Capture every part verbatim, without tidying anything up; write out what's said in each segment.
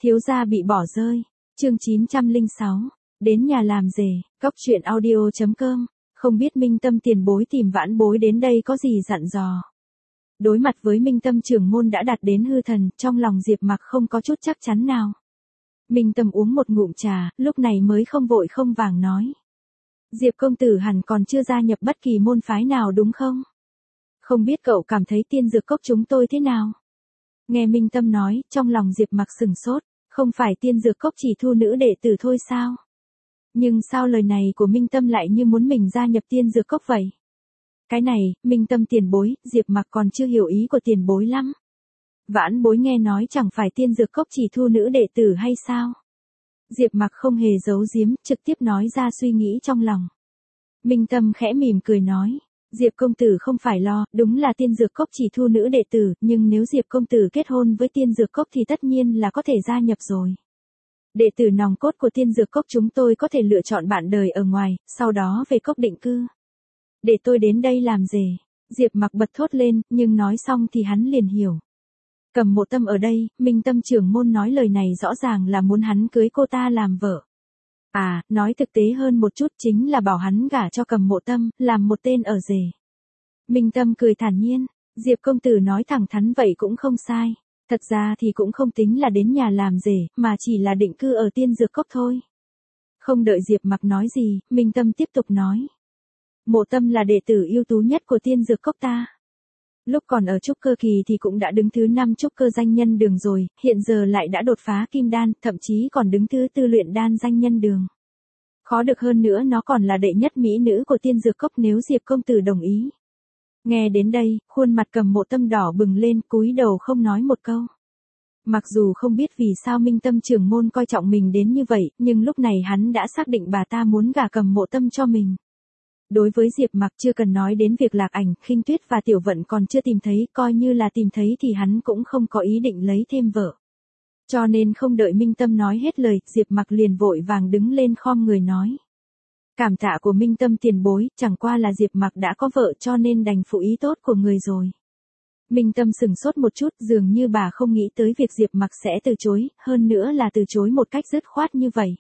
Thiếu gia bị bỏ rơi. Chương chín trăm lẻ sáu. Đến nhà làm rể. Cóc truyện audio chấm com. Không biết Minh Tâm tiền bối tìm Vãn Bối đến đây có gì dặn dò. Đối mặt với Minh Tâm trưởng môn đã đạt đến hư thần, trong lòng Diệp Mặc không có chút chắc chắn nào. Minh Tâm uống một ngụm trà, lúc này mới không vội không vàng nói. Diệp công tử hẳn còn chưa gia nhập bất kỳ môn phái nào đúng không? Không biết cậu cảm thấy tiên dược cốc chúng tôi thế nào? Nghe Minh Tâm nói, trong lòng Diệp Mặc sừng sốt, không phải tiên dược cốc chỉ thu nữ đệ tử thôi sao? Nhưng sao lời này của Minh Tâm lại như muốn mình gia nhập tiên dược cốc vậy? Cái này, Minh Tâm tiền bối, Diệp Mặc còn chưa hiểu ý của tiền bối lắm. Vãn Bối nghe nói chẳng phải tiên dược cốc chỉ thu nữ đệ tử hay sao? Diệp Mặc không hề giấu giếm, trực tiếp nói ra suy nghĩ trong lòng. Minh Tâm khẽ mỉm cười nói, Diệp công tử không phải lo, đúng là tiên dược cốc chỉ thu nữ đệ tử, nhưng nếu Diệp công tử kết hôn với tiên dược cốc thì tất nhiên là có thể gia nhập rồi. Đệ tử nòng cốt của tiên dược cốc chúng tôi có thể lựa chọn bạn đời ở ngoài, sau đó về cốc định cư. Để tôi đến đây làm rể. Diệp Mặc bật thốt lên, nhưng nói xong thì hắn liền hiểu. Cầm Mộ Tâm ở đây, Minh Tâm trưởng môn nói lời này rõ ràng là muốn hắn cưới cô ta làm vợ. À, nói thực tế hơn một chút chính là bảo hắn gả cho Cầm Mộ Tâm, làm một tên ở rể. Minh Tâm cười thản nhiên, Diệp công tử nói thẳng thắn vậy cũng không sai. Thật ra thì cũng không tính là đến nhà làm rể, mà chỉ là định cư ở tiên dược cốc thôi. Không đợi Diệp Mặc nói gì, Minh Tâm tiếp tục nói. Mộ Tâm là đệ tử ưu tú nhất của tiên dược cốc ta. Lúc còn ở trúc cơ kỳ thì cũng đã đứng thứ năm trúc cơ danh nhân đường rồi, hiện giờ lại đã đột phá kim đan, thậm chí còn đứng thứ tư luyện đan danh nhân đường. Khó được hơn nữa nó còn là đệ nhất mỹ nữ của tiên dược cốc nếu Diệp công tử đồng ý. Nghe đến đây, khuôn mặt Cầm Mộ Tâm đỏ bừng lên, cúi đầu không nói một câu. Mặc dù không biết vì sao Minh Tâm trưởng môn coi trọng mình đến như vậy, nhưng lúc này hắn đã xác định bà ta muốn gả Cầm Mộ Tâm cho mình. Đối với Diệp Mặc chưa cần nói đến việc Lạc Ảnh, Khinh Tuyết và Tiểu Vận còn chưa tìm thấy, coi như là tìm thấy thì hắn cũng không có ý định lấy thêm vợ. Cho nên không đợi Minh Tâm nói hết lời, Diệp Mặc liền vội vàng đứng lên khom người nói. Cảm tạ của Minh Tâm tiền bối, chẳng qua là Diệp Mặc đã có vợ cho nên đành phụ ý tốt của người rồi. Minh Tâm sừng sốt một chút, dường như bà không nghĩ tới việc Diệp Mặc sẽ từ chối, hơn nữa là từ chối một cách dứt khoát như vậy.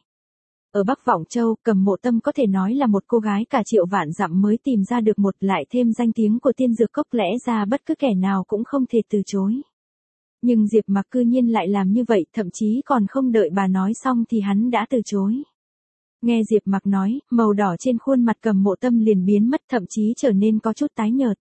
Ở Bắc Vọng Châu, Cầm Mộ Tâm có thể nói là một cô gái cả triệu vạn dặm mới tìm ra được một, lại thêm danh tiếng của tiên dược cốc, lẽ ra bất cứ kẻ nào cũng không thể từ chối. Nhưng Diệp Mặc cư nhiên lại làm như vậy, thậm chí còn không đợi bà nói xong thì hắn đã từ chối. Nghe Diệp Mặc nói, màu đỏ trên khuôn mặt Cầm Mộ Tâm liền biến mất, thậm chí trở nên có chút tái nhợt.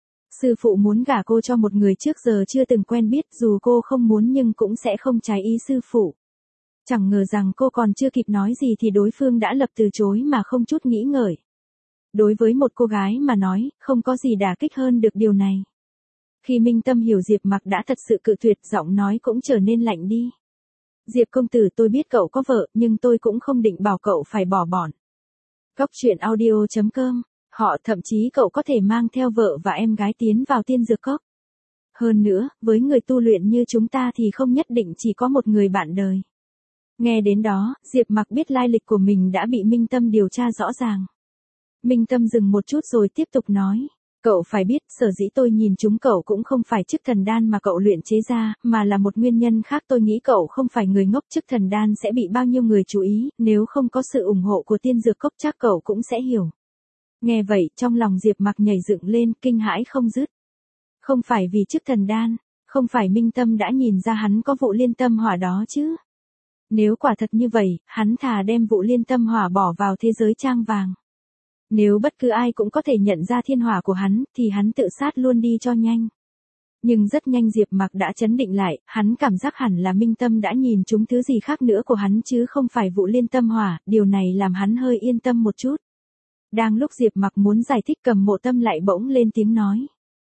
Sư phụ muốn gả cô cho một người trước giờ chưa từng quen biết, dù cô không muốn nhưng cũng sẽ không trái ý sư phụ. Chẳng ngờ rằng cô còn chưa kịp nói gì thì đối phương đã lập từ chối mà không chút nghĩ ngợi. Đối với một cô gái mà nói, không có gì đả kích hơn được điều này. Khi Minh Tâm hiểu Diệp Mặc đã thật sự cự tuyệt, giọng nói cũng trở nên lạnh đi. Diệp công tử, tôi biết cậu có vợ, nhưng tôi cũng không định bảo cậu phải bỏ bọn. Cóc truyện audio chấm com. Họ thậm chí cậu có thể mang theo vợ và em gái tiến vào tiên dược cốc. Hơn nữa, với người tu luyện như chúng ta thì không nhất định chỉ có một người bạn đời. Nghe đến đó, Diệp Mặc biết lai lịch của mình đã bị Minh Tâm điều tra rõ ràng. Minh Tâm dừng một chút rồi tiếp tục nói. Cậu phải biết, sở dĩ tôi nhìn chúng cậu cũng không phải chức thần đan mà cậu luyện chế ra, mà là một nguyên nhân khác. Tôi nghĩ cậu không phải người ngốc, chức thần đan sẽ bị bao nhiêu người chú ý, nếu không có sự ủng hộ của tiên dược cốc chắc cậu cũng sẽ hiểu. Nghe vậy, trong lòng Diệp Mặc nhảy dựng lên, kinh hãi không dứt. Không phải vì chức thần đan, không phải Minh Tâm đã nhìn ra hắn có vụ liên tâm hỏa đó chứ. Nếu quả thật như vậy, hắn thà đem vụ liên tâm hỏa bỏ vào thế giới trang vàng. Nếu bất cứ ai cũng có thể nhận ra thiên hỏa của hắn, thì hắn tự sát luôn đi cho nhanh. Nhưng rất nhanh Diệp Mặc đã trấn định lại, hắn cảm giác hẳn là Minh Tâm đã nhìn trúng thứ gì khác nữa của hắn chứ không phải vụ liên tâm hỏa, điều này làm hắn hơi yên tâm một chút. Đang lúc Diệp Mặc muốn giải thích, Cầm Mộ Tâm lại bỗng lên tiếng nói.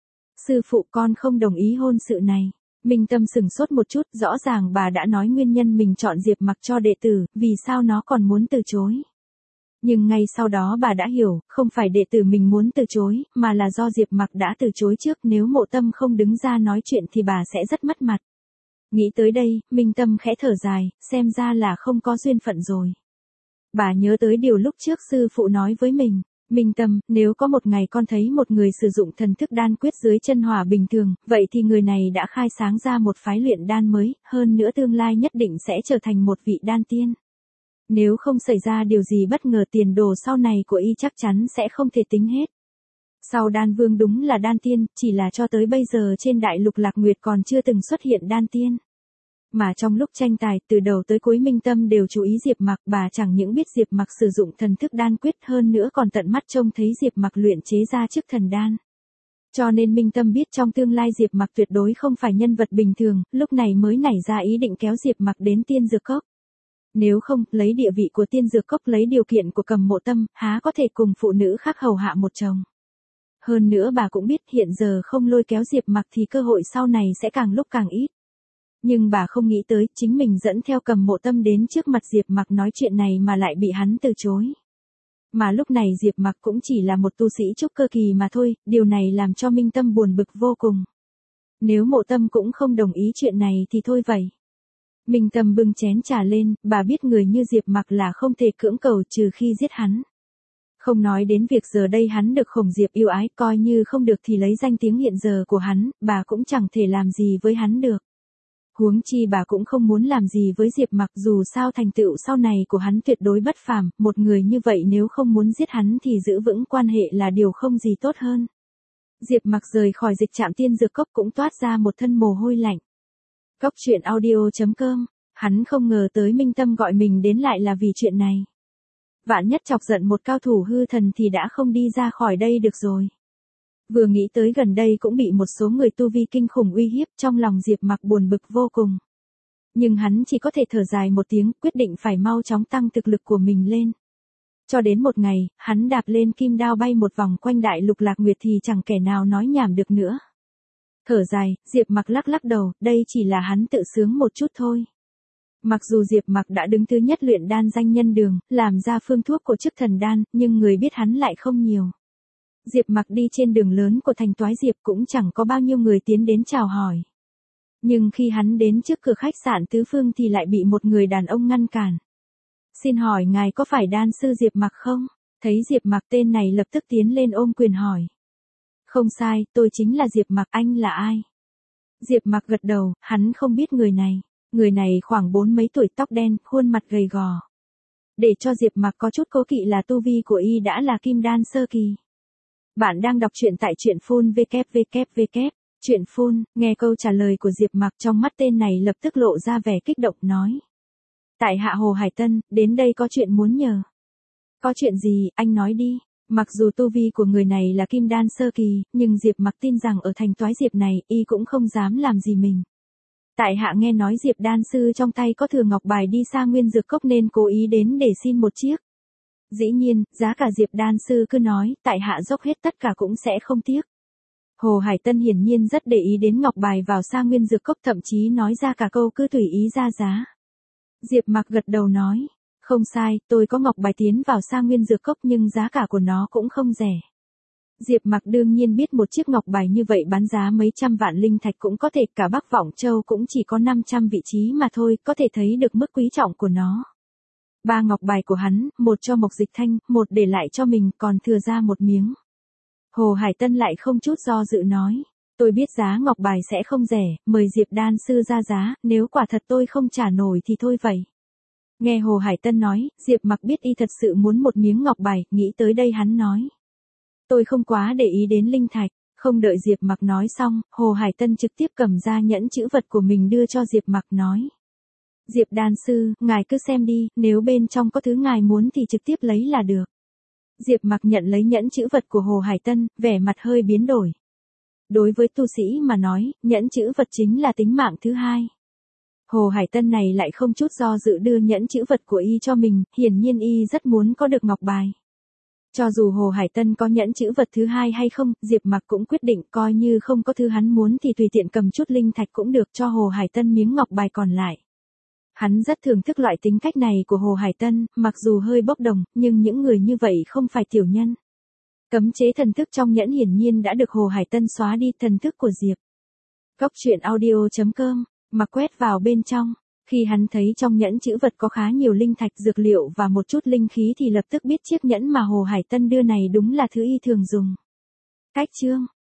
Sư phụ, con không đồng ý hôn sự này. Minh Tâm sừng sốt một chút, rõ ràng bà đã nói nguyên nhân mình chọn Diệp Mặc cho đệ tử, vì sao nó còn muốn từ chối. Nhưng ngay sau đó bà đã hiểu, không phải đệ tử mình muốn từ chối, mà là do Diệp Mặc đã từ chối trước, nếu Mộ Tâm không đứng ra nói chuyện thì bà sẽ rất mất mặt. Nghĩ tới đây, Minh Tâm khẽ thở dài, xem ra là không có duyên phận rồi. Bà nhớ tới điều lúc trước sư phụ nói với mình, Minh Tâm, nếu có một ngày con thấy một người sử dụng thần thức đan quyết dưới chân hỏa bình thường, vậy thì người này đã khai sáng ra một phái luyện đan mới, hơn nữa tương lai nhất định sẽ trở thành một vị đan tiên. Nếu không xảy ra điều gì bất ngờ tiền đồ sau này của y chắc chắn sẽ không thể tính hết. Sau đan vương đúng là đan tiên, chỉ là cho tới bây giờ trên đại lục Lạc Nguyệt còn chưa từng xuất hiện đan tiên. Mà trong lúc tranh tài, từ đầu tới cuối Minh Tâm đều chú ý Diệp Mặc, bà chẳng những biết Diệp Mặc sử dụng thần thức đan quyết, hơn nữa còn tận mắt trông thấy Diệp Mặc luyện chế ra chức thần đan. Cho nên Minh Tâm biết trong tương lai Diệp Mặc tuyệt đối không phải nhân vật bình thường, lúc này mới nảy ra ý định kéo Diệp Mặc đến Tiên Dược Cốc. Nếu không, lấy địa vị của Tiên Dược Cốc, lấy điều kiện của Cầm Mộ Tâm, há có thể cùng phụ nữ khác hầu hạ một chồng. Hơn nữa bà cũng biết hiện giờ không lôi kéo Diệp Mặc thì cơ hội sau này sẽ càng lúc càng ít. Nhưng bà không nghĩ tới chính mình dẫn theo Cầm Mộ Tâm đến trước mặt Diệp Mặc nói chuyện này mà lại bị hắn từ chối. Mà lúc này Diệp Mặc cũng chỉ là một tu sĩ trúc cơ kỳ mà thôi, điều này làm cho Minh Tâm buồn bực vô cùng. Nếu Mộ Tâm cũng không đồng ý chuyện này thì thôi vậy. Minh Tâm bưng chén trà lên, bà biết người như Diệp Mặc là không thể cưỡng cầu trừ khi giết hắn. Không nói đến việc giờ đây hắn được Khổng Diệp yêu ái, coi như không được thì lấy danh tiếng hiện giờ của hắn, bà cũng chẳng thể làm gì với hắn được. Huống chi bà cũng không muốn làm gì với Diệp Mặc, dù sao thành tựu sau này của hắn tuyệt đối bất phàm, một người như vậy nếu không muốn giết hắn thì giữ vững quan hệ là điều không gì tốt hơn. Diệp Mặc rời khỏi dịch trạm Tiên Dược Cốc cũng toát ra một thân mồ hôi lạnh. Cốc truyện audio chấm com, hắn không ngờ tới Minh Tâm gọi mình đến lại là vì chuyện này. Vạn nhất chọc giận một cao thủ hư thần thì đã không đi ra khỏi đây được rồi. Vừa nghĩ tới gần đây cũng bị một số người tu vi kinh khủng uy hiếp, trong lòng Diệp Mặc buồn bực vô cùng. Nhưng hắn chỉ có thể thở dài một tiếng, quyết định phải mau chóng tăng thực lực của mình lên. Cho đến một ngày, hắn đạp lên kim đao bay một vòng quanh đại lục Lạc Nguyệt thì chẳng kẻ nào nói nhảm được nữa. Thở dài, Diệp Mặc lắc lắc đầu, đây chỉ là hắn tự sướng một chút thôi. Mặc dù Diệp Mặc đã đứng thứ nhất luyện đan danh nhân đường, làm ra phương thuốc của chức thần đan, nhưng người biết hắn lại không nhiều. Diệp Mặc đi trên đường lớn của thành Toái Diệp cũng chẳng có bao nhiêu người tiến đến chào hỏi. Nhưng khi hắn đến trước cửa khách sạn Tứ Phương thì lại bị một người đàn ông ngăn cản. Xin hỏi ngài có phải đan sư Diệp Mặc không? Thấy Diệp Mặc, tên này lập tức tiến lên ôm quyền hỏi. Không sai, tôi chính là Diệp Mặc, anh là ai? Diệp Mặc gật đầu, hắn không biết người này. Người này khoảng bốn mấy tuổi, tóc đen, khuôn mặt gầy gò. Để cho Diệp Mặc có chút cố kỵ là tu vi của y đã là kim đan sơ kỳ. Bạn đang đọc truyện tại truyện phun vê kép vê kép vê kép. Truyện phun, nghe câu trả lời của Diệp Mặc trong mắt tên này lập tức lộ ra vẻ kích động nói. Tại hạ Hồ Hải Tân, đến đây có chuyện muốn nhờ. Có chuyện gì, anh nói đi. Mặc dù tu vi của người này là kim đan sơ kỳ, nhưng Diệp Mặc tin rằng ở thành Toái Diệp này, y cũng không dám làm gì mình. Tại hạ nghe nói Diệp đan sư trong tay có thừa ngọc bài đi xa Nguyên Dược Cốc nên cố ý đến để xin một chiếc. Dĩ nhiên, giá cả Diệp đan sư cứ nói, tại hạ dốc hết tất cả cũng sẽ không tiếc. Hồ Hải Tân hiển nhiên rất để ý đến ngọc bài vào Sa Nguyên Dược Cốc, thậm chí nói ra cả câu cứ tùy ý ra giá. Diệp Mặc gật đầu nói, không sai, tôi có ngọc bài tiến vào Sa Nguyên Dược Cốc nhưng giá cả của nó cũng không rẻ. Diệp Mặc đương nhiên biết một chiếc ngọc bài như vậy bán giá mấy trăm vạn linh thạch cũng có thể, cả Bắc Vọng Châu cũng chỉ có năm trăm vị trí mà thôi, có thể thấy được mức quý trọng của nó. Ba ngọc bài của hắn, một cho Mộc Dịch Thanh, một để lại cho mình, còn thừa ra một miếng. Hồ Hải Tân lại không chút do dự nói, tôi biết giá ngọc bài sẽ không rẻ, mời Diệp đan sư ra giá, nếu quả thật tôi không trả nổi thì thôi vậy. Nghe Hồ Hải Tân nói, Diệp Mặc biết y thật sự muốn một miếng ngọc bài, nghĩ tới đây hắn nói. Tôi không quá để ý đến linh thạch. Không đợi Diệp Mặc nói xong, Hồ Hải Tân trực tiếp cầm ra nhẫn chữ vật của mình đưa cho Diệp Mặc nói. Diệp đan sư, ngài cứ xem đi, nếu bên trong có thứ ngài muốn thì trực tiếp lấy là được. Diệp Mặc nhận lấy nhẫn chữ vật của Hồ Hải Tân, vẻ mặt hơi biến đổi. Đối với tu sĩ mà nói, nhẫn chữ vật chính là tính mạng thứ hai. Hồ Hải Tân này lại không chút do dự đưa nhẫn chữ vật của y cho mình, hiển nhiên y rất muốn có được ngọc bài. Cho dù Hồ Hải Tân có nhẫn chữ vật thứ hai hay không, Diệp Mặc cũng quyết định coi như không có thứ hắn muốn thì tùy tiện cầm chút linh thạch cũng được, cho Hồ Hải Tân miếng ngọc bài còn lại. Hắn rất thưởng thức loại tính cách này của Hồ Hải Tân, mặc dù hơi bốc đồng, nhưng những người như vậy không phải tiểu nhân. Cấm chế thần thức trong nhẫn hiển nhiên đã được Hồ Hải Tân xóa đi, thần thức của Diệp. Cốc truyện audio chấm com, mà quét vào bên trong. Khi hắn thấy trong nhẫn chữ vật có khá nhiều linh thạch, dược liệu và một chút linh khí thì lập tức biết chiếc nhẫn mà Hồ Hải Tân đưa này đúng là thứ y thường dùng. Cách chương